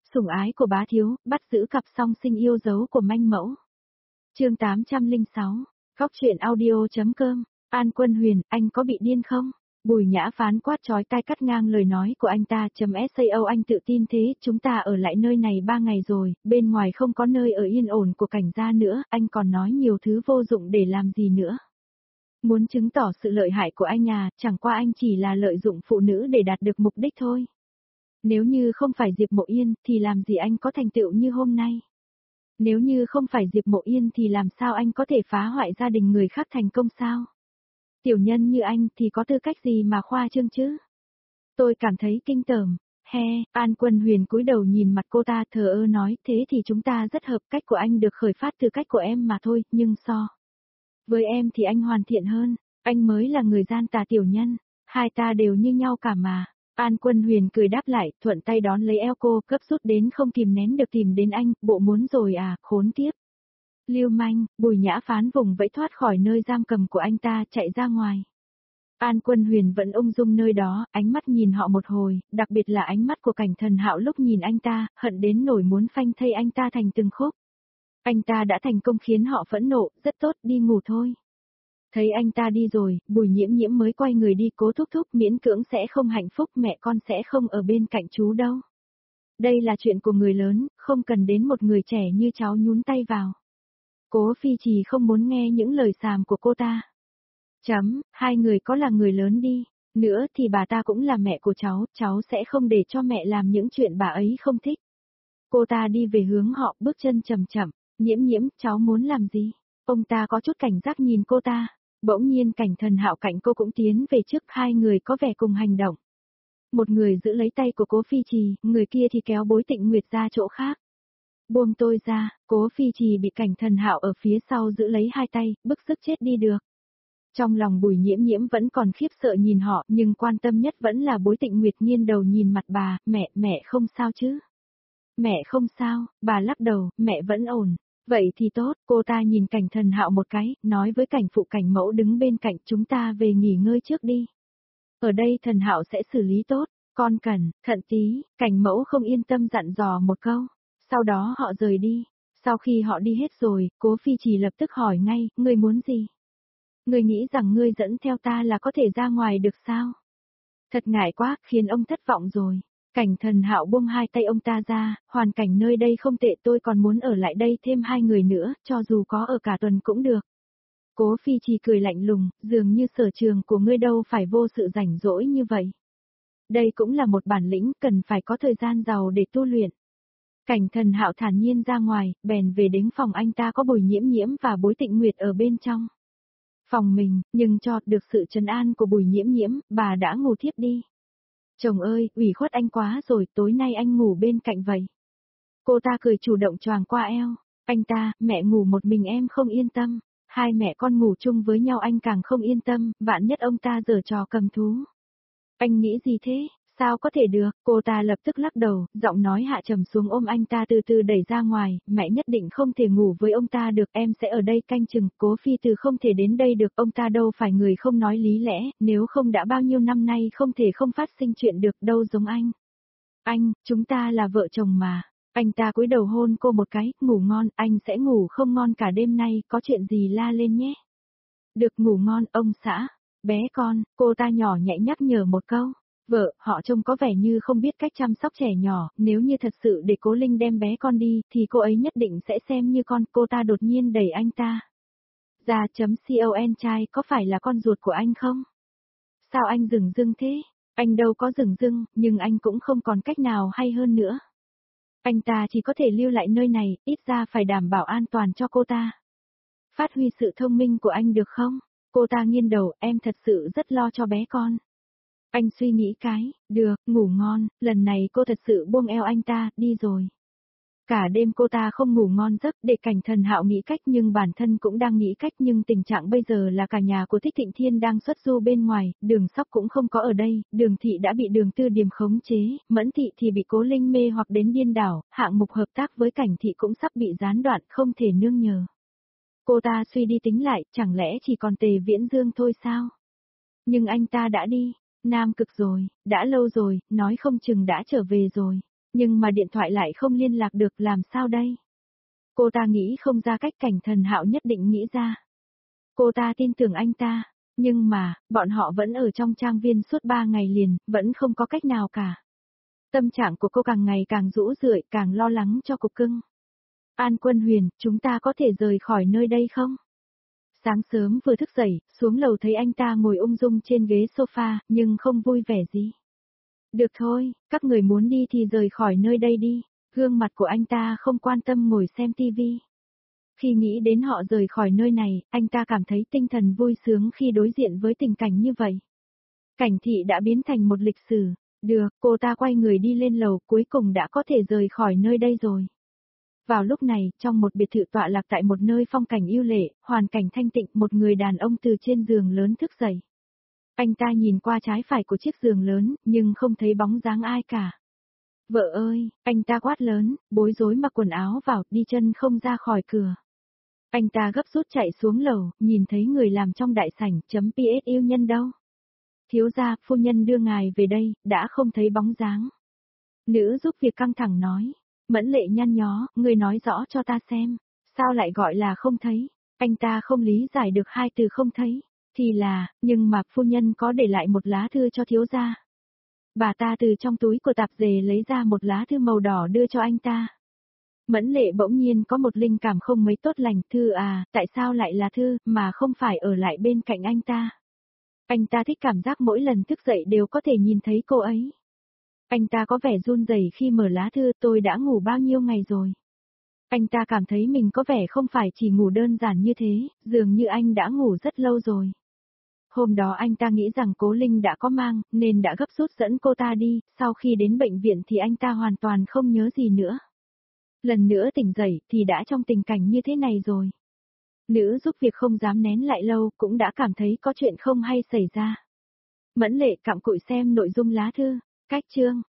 Sủng ái của bá thiếu, bắt giữ cặp song sinh yêu dấu của manh mẫu. Chương 806, Góc truyện audio.com, An Quân Huyền, anh có bị điên không? Bùi Nhã Phán quát chói tai cắt ngang lời nói của anh ta. Sao anh tự tin thế, chúng ta ở lại nơi này 3 ngày rồi, bên ngoài không có nơi ở yên ổn của cảnh gia nữa, anh còn nói nhiều thứ vô dụng để làm gì nữa. Muốn chứng tỏ sự lợi hại của anh à, chẳng qua anh chỉ là lợi dụng phụ nữ để đạt được mục đích thôi. Nếu như không phải Diệp Mộ Yên thì làm gì anh có thành tựu như hôm nay. Nếu như không phải Diệp Mộ Yên thì làm sao anh có thể phá hoại gia đình người khác thành công sao? Tiểu nhân như anh thì có tư cách gì mà khoa trương chứ? Tôi cảm thấy kinh tởm. An Quân Huyền cúi đầu nhìn mặt cô ta thờ ơ nói, thế thì chúng ta rất hợp, cách của anh được khởi phát từ cách của em mà thôi, nhưng so với em thì anh hoàn thiện hơn, anh mới là người gian tà tiểu nhân, hai ta đều như nhau cả mà. An Quân Huyền cười đáp lại, thuận tay đón lấy eo cô, gấp rút đến không kìm nén được tìm đến anh, bộ muốn rồi à, khốn kiếp. Lưu manh, Bùi Nhã Phán vùng vẫy thoát khỏi nơi giam cầm của anh ta, chạy ra ngoài. An Quân Huyền vẫn ung dung nơi đó, ánh mắt nhìn họ một hồi, đặc biệt là ánh mắt của Cảnh Thần Hạo lúc nhìn anh ta, hận đến nổi muốn phanh thây anh ta thành từng khúc. Anh ta đã thành công khiến họ phẫn nộ, rất tốt, đi ngủ thôi. Thấy anh ta đi rồi, Bùi Nhiễm Nhiễm mới quay người đi, Cố thúc thúc miễn cưỡng sẽ không hạnh phúc, mẹ con sẽ không ở bên cạnh chú đâu. Đây là chuyện của người lớn, không cần đến một người trẻ như cháu nhún tay vào. Cố Phi Trì không muốn nghe những lời xàm của cô ta. Hai người có là người lớn đi, nữa thì bà ta cũng là mẹ của cháu sẽ không để cho mẹ làm những chuyện bà ấy không thích. Cô ta đi về hướng họ, bước chân chậm chậm, Nhiễm Nhiễm, cháu muốn làm gì? Ông ta có chút cảnh giác nhìn cô ta, bỗng nhiên Cảnh Thần Hạo cạnh cô cũng tiến về trước, hai người có vẻ cùng hành động. Một người giữ lấy tay của Cố Phi Trì, người kia thì kéo Bối Tịnh Nguyệt ra chỗ khác. Buông tôi ra, Cố Phi Trì bị Cảnh Thần Hạo ở phía sau giữ lấy hai tay, bức sức chết đi được. Trong lòng Bùi Nhiễm Nhiễm vẫn còn khiếp sợ nhìn họ, nhưng quan tâm nhất vẫn là Bối Tịnh Nguyệt nghiêng đầu nhìn mặt bà, mẹ không sao chứ? Mẹ không sao, bà lắc đầu, mẹ vẫn ổn. Vậy thì tốt, cô ta nhìn Cảnh Thần Hạo một cái, nói với Cảnh phụ Cảnh mẫu đứng bên cạnh, chúng ta về nghỉ ngơi trước đi. Ở đây Thần Hạo sẽ xử lý tốt, con cẩn thận tí, Cảnh mẫu không yên tâm dặn dò một câu. Sau đó họ rời đi. Sau khi họ đi hết rồi, Cố Phi Trì lập tức hỏi ngay, ngươi muốn gì? Ngươi nghĩ rằng ngươi dẫn theo ta là có thể ra ngoài được sao? Thật ngại quá, khiến ông thất vọng rồi. Cảnh Thần Hạo buông hai tay ông ta ra, hoàn cảnh nơi đây không tệ, tôi còn muốn ở lại đây thêm 2 người nữa, cho dù có ở cả tuần cũng được. Cố Phi Trì cười lạnh lùng, dường như sở trường của ngươi đâu phải vô sự rảnh rỗi như vậy. Đây cũng là một bản lĩnh, cần phải có thời gian giàu để tu luyện. Cảnh Thần Hạo thản nhiên ra ngoài, bèn về đến phòng anh ta có Bùi Nhiễm Nhiễm và Bối Tịnh Nguyệt ở bên trong. Phòng mình, nhưng cho được sự trấn an của Bùi Nhiễm Nhiễm, bà đã ngủ thiếp đi. Chồng ơi, ủy khuất anh quá rồi, tối nay anh ngủ bên cạnh vậy. Cô ta cười chủ động choàng qua eo. Anh ta, mẹ ngủ một mình em không yên tâm. Hai mẹ con ngủ chung với nhau anh càng không yên tâm, vạn nhất ông ta giở trò cầm thú. Anh nghĩ gì thế? Sao có thể được? Cô ta lập tức lắc đầu, giọng nói hạ trầm xuống ôm anh ta từ từ đẩy ra ngoài, mẹ nhất định không thể ngủ với ông ta được, em sẽ ở đây canh chừng, Cố Phi Từ không thể đến đây được, ông ta đâu phải người không nói lý lẽ, nếu không đã bao nhiêu năm nay không thể không phát sinh chuyện được đâu giống anh. Anh, chúng ta là vợ chồng mà. Anh ta cúi đầu hôn cô một cái, ngủ ngon, anh sẽ ngủ không ngon cả đêm nay, có chuyện gì la lên nhé. Được ngủ ngon, ông xã. Bé con, cô ta nhỏ nhẹ nhắc nhở một câu. Vợ, họ trông có vẻ như không biết cách chăm sóc trẻ nhỏ, nếu như thật sự để Cố Linh đem bé con đi, thì cô ấy nhất định sẽ xem như con, cô ta đột nhiên đẩy anh ta. Ra.con trai có phải là con ruột của anh không? Sao anh dửng dưng thế? Anh đâu có dửng dưng, nhưng anh cũng không còn cách nào hay hơn nữa. Anh ta chỉ có thể lưu lại nơi này, ít ra phải đảm bảo an toàn cho cô ta. Phát huy sự thông minh của anh được không? Cô ta nghiêng đầu, em thật sự rất lo cho bé con. Anh suy nghĩ cái, được, ngủ ngon, lần này cô thật sự buông eo anh ta, đi rồi. Cả đêm cô ta không ngủ ngon giấc, để Cảnh Thần Hạo nghĩ cách nhưng bản thân cũng đang nghĩ cách, nhưng tình trạng bây giờ là cả nhà của Thích Thịnh Thiên đang xuất du bên ngoài, Đường Sóc cũng không có ở đây, Đường Thị đã bị Đường Tư Điềm khống chế, Mẫn Thị thì bị Cố Linh mê hoặc đến điên đảo, hạng mục hợp tác với Cảnh Thị cũng sắp bị gián đoạn, không thể nương nhờ. Cô ta suy đi tính lại, chẳng lẽ chỉ còn Tề Viễn Dương thôi sao? Nhưng anh ta đã đi. Nam Cực rồi, đã lâu rồi, nói không chừng đã trở về rồi. Nhưng mà điện thoại lại không liên lạc được, làm sao đây? Cô ta nghĩ không ra cách, Cảnh Thần Hạo nhất định nghĩ ra. Cô ta tin tưởng anh ta, nhưng mà, bọn họ vẫn ở trong trang viên suốt 3 ngày liền, vẫn không có cách nào cả. Tâm trạng của cô càng ngày càng rũ rượi, càng lo lắng cho cục cưng. An Quân Huyền, chúng ta có thể rời khỏi nơi đây không? Sáng sớm vừa thức dậy, xuống lầu thấy anh ta ngồi ung dung trên ghế sofa, nhưng không vui vẻ gì. Được thôi, các người muốn đi thì rời khỏi nơi đây đi. Gương mặt của anh ta không quan tâm ngồi xem tivi. Khi nghĩ đến họ rời khỏi nơi này, anh ta cảm thấy tinh thần vui sướng khi đối diện với tình cảnh như vậy. Cảnh thị đã biến thành một lịch sử. Được, cô ta quay người đi lên lầu, cuối cùng đã có thể rời khỏi nơi đây rồi. Vào lúc này, trong một biệt thự tọa lạc tại một nơi phong cảnh ưu lệ, hoàn cảnh thanh tịnh, một người đàn ông từ trên giường lớn thức dậy. Anh ta nhìn qua trái phải của chiếc giường lớn, nhưng không thấy bóng dáng ai cả. Vợ ơi, anh ta quát lớn, bối rối mặc quần áo vào, đi chân không ra khỏi cửa. Anh ta gấp rút chạy xuống lầu, nhìn thấy người làm trong đại sảnh, .ps yêu nhân đâu? Thiếu gia, phu nhân đưa ngài về đây, đã không thấy bóng dáng. Nữ giúp việc căng thẳng nói. Mẫn Lệ nhăn nhó, người nói rõ cho ta xem, sao lại gọi là không thấy? Anh ta không lý giải được hai từ không thấy, thì là, nhưng mà phu nhân có để lại một lá thư cho thiếu gia. Bà ta từ trong túi của tạp dề lấy ra một lá thư màu đỏ đưa cho anh ta. Mẫn Lệ bỗng nhiên có một linh cảm không mấy tốt lành, thư à, tại sao lại là thư, mà không phải ở lại bên cạnh anh ta? Anh ta thích cảm giác mỗi lần thức dậy đều có thể nhìn thấy cô ấy. Anh ta có vẻ run rẩy khi mở lá thư, tôi đã ngủ bao nhiêu ngày rồi. Anh ta cảm thấy mình có vẻ không phải chỉ ngủ đơn giản như thế, dường như anh đã ngủ rất lâu rồi. Hôm đó anh ta nghĩ rằng Cố Linh đã có mang, nên đã gấp rút dẫn cô ta đi, sau khi đến bệnh viện thì anh ta hoàn toàn không nhớ gì nữa. Lần nữa tỉnh dậy thì đã trong tình cảnh như thế này rồi. Nữ giúp việc không dám nén lại lâu, cũng đã cảm thấy có chuyện không hay xảy ra. Mẫn Lệ cặm cụi xem nội dung lá thư, cách chương.